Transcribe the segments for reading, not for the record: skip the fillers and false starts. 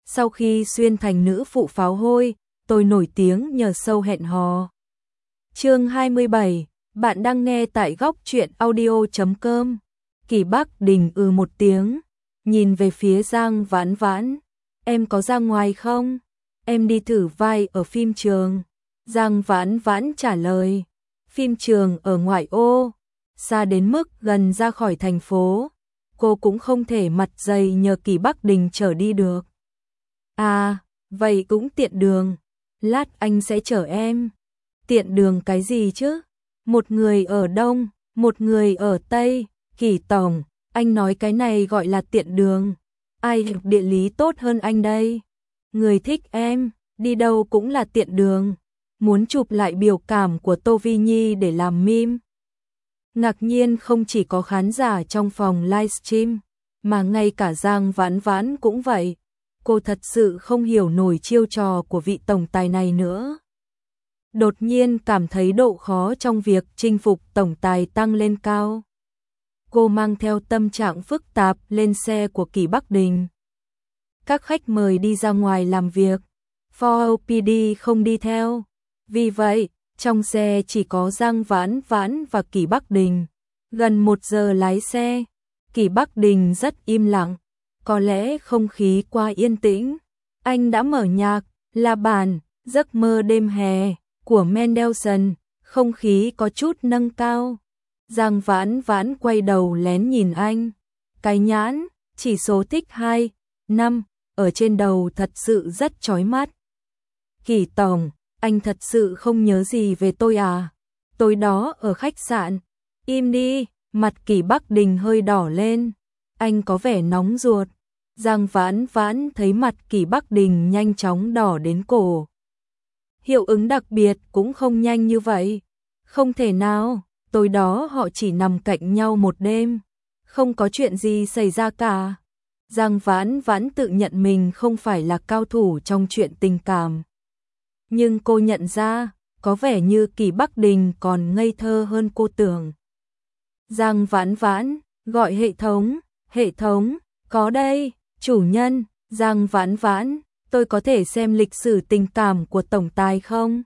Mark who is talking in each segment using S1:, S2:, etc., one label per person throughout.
S1: Sau khi xuyên thành nữ phụ pháo hôi, tôi nổi tiếng nhờ show hẹn hò. Chương 27, bạn đang nghe tại góc truyện audio.com. Kỳ Bắc Đình một tiếng, nhìn về phía Giang Vãn Vãn. Em có ra ngoài không? Em đi thử vai ở phim trường. Giang Vãn Vãn trả lời. Phim trường ở ngoại ô, xa đến mức gần ra khỏi thành phố. Cô cũng không thể mặt dày nhờ Kỳ Bắc Đình chở đi được. À, vậy cũng tiện đường. Lát anh sẽ chở em. Tiện đường cái gì chứ? Một người ở Đông, một người ở Tây. Kỳ tổng, anh nói cái này gọi là tiện đường. Ai học địa lý tốt hơn anh đây? Người thích em, đi đâu cũng là tiện đường. Muốn chụp lại biểu cảm của Tô Vi Nhi để làm meme. Ngạc nhiên không chỉ có khán giả trong phòng livestream, mà ngay cả Giang Vãn Vãn cũng vậy. Cô thật sự không hiểu nổi chiêu trò của vị tổng tài này nữa. Đột nhiên cảm thấy độ khó trong việc chinh phục tổng tài tăng lên cao. Cô mang theo tâm trạng phức tạp lên xe của Kỳ Bắc Đình. Các khách mời đi ra ngoài làm việc, For OPD không đi theo. Vì vậy, trong xe chỉ có Giang Vãn Vãn và Kỳ Bắc Đình. Gần 1 giờ lái xe, Kỳ Bắc Đình rất im lặng. Có lẽ không khí quá yên tĩnh. Anh đã mở nhạc, là bản Giấc mơ đêm hè của Mendelssohn, không khí có chút nâng cao. Giang Vãn Vãn quay đầu lén nhìn anh. Cái nhãn, chỉ số thích 2, 5, ở trên đầu thật sự rất chói mắt. Kỳ tổng, anh thật sự không nhớ gì về tôi à? Tối đó ở khách sạn. Im đi, mặt Kỳ Bắc Đình hơi đỏ lên. Anh có vẻ nóng ruột. Giang Vãn Vãn thấy mặt Kỳ Bắc Đình nhanh chóng đỏ đến cổ. Hiệu ứng đặc biệt cũng không nhanh như vậy. Không thể nào, tối đó họ chỉ nằm cạnh nhau một đêm. Không có chuyện gì xảy ra cả. Giang Vãn Vãn tự nhận mình không phải là cao thủ trong chuyện tình cảm. Nhưng cô nhận ra, có vẻ như Kỳ Bắc Đình còn ngây thơ hơn cô tưởng. Giang Vãn Vãn, gọi hệ thống, có đây, chủ nhân. Giang Vãn Vãn, tôi có thể xem lịch sử tình cảm của tổng tài không?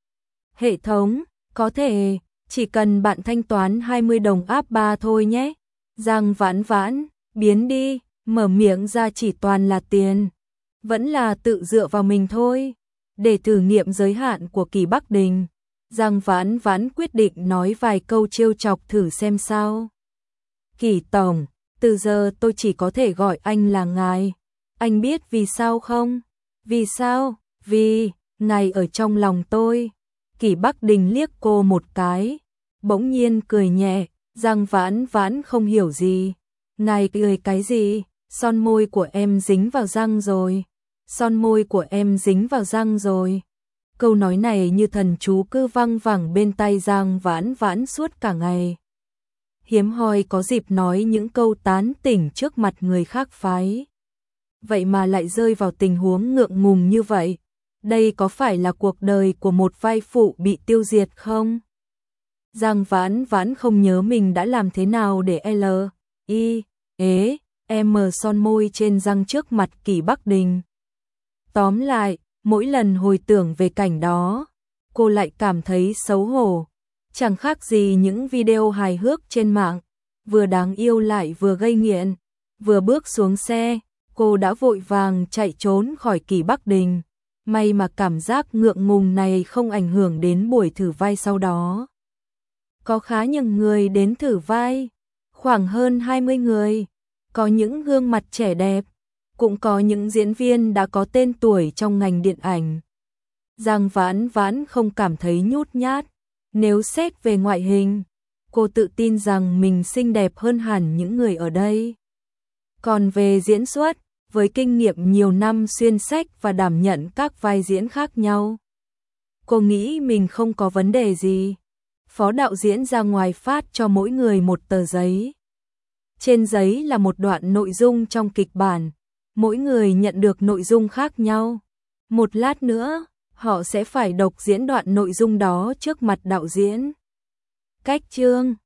S1: Hệ thống, có thể, chỉ cần bạn thanh toán 20 đồng áp 3 thôi nhé. Giang Vãn Vãn, biến đi, mở miệng ra chỉ toàn là tiền. Vẫn là tự dựa vào mình thôi. Để thử nghiệm giới hạn của Kỳ Bắc Đình, Giang Vãn Vãn quyết định nói vài câu trêu chọc thử xem sao. Kỳ tổng, từ giờ tôi chỉ có thể gọi anh là ngài. Anh biết vì sao không? Vì sao? Vì, ngài ở trong lòng tôi. Kỳ Bắc Đình liếc cô một cái, bỗng nhiên cười nhẹ. Giang Vãn Vãn không hiểu gì. Ngài cười cái gì? Son môi của em dính vào răng rồi. Son môi của em dính vào răng rồi. Câu nói này như thần chú cứ văng vẳng bên tai Giang Vãn Vãn suốt cả ngày. Hiếm hoi có dịp nói những câu tán tỉnh trước mặt người khác phái. Vậy mà lại rơi vào tình huống ngượng ngùng như vậy. Đây có phải là cuộc đời của một vai phụ bị tiêu diệt không? Giang Vãn Vãn không nhớ mình đã làm thế nào để M son môi trên răng trước mặt Kỳ Bắc Đình. Tóm lại, mỗi lần hồi tưởng về cảnh đó, cô lại cảm thấy xấu hổ. Chẳng khác gì những video hài hước trên mạng, vừa đáng yêu lại vừa gây nghiện. Vừa bước xuống xe, cô đã vội vàng chạy trốn khỏi Kỳ Bắc Đình. May mà cảm giác ngượng ngùng này không ảnh hưởng đến buổi thử vai sau đó. Có khá nhiều người đến thử vai, khoảng hơn 20 người. Có những gương mặt trẻ đẹp, cũng có những diễn viên đã có tên tuổi trong ngành điện ảnh. Giang Vãn Vãn không cảm thấy nhút nhát. Nếu xét về ngoại hình, cô tự tin rằng mình xinh đẹp hơn hẳn những người ở đây. Còn về diễn xuất, với kinh nghiệm nhiều năm xuyên sách và đảm nhận các vai diễn khác nhau, cô nghĩ mình không có vấn đề gì. Phó đạo diễn ra ngoài phát cho mỗi người một tờ giấy. Trên giấy là một đoạn nội dung trong kịch bản, mỗi người nhận được nội dung khác nhau. Một lát nữa, họ sẽ phải đọc diễn đoạn nội dung đó trước mặt đạo diễn. Cách chương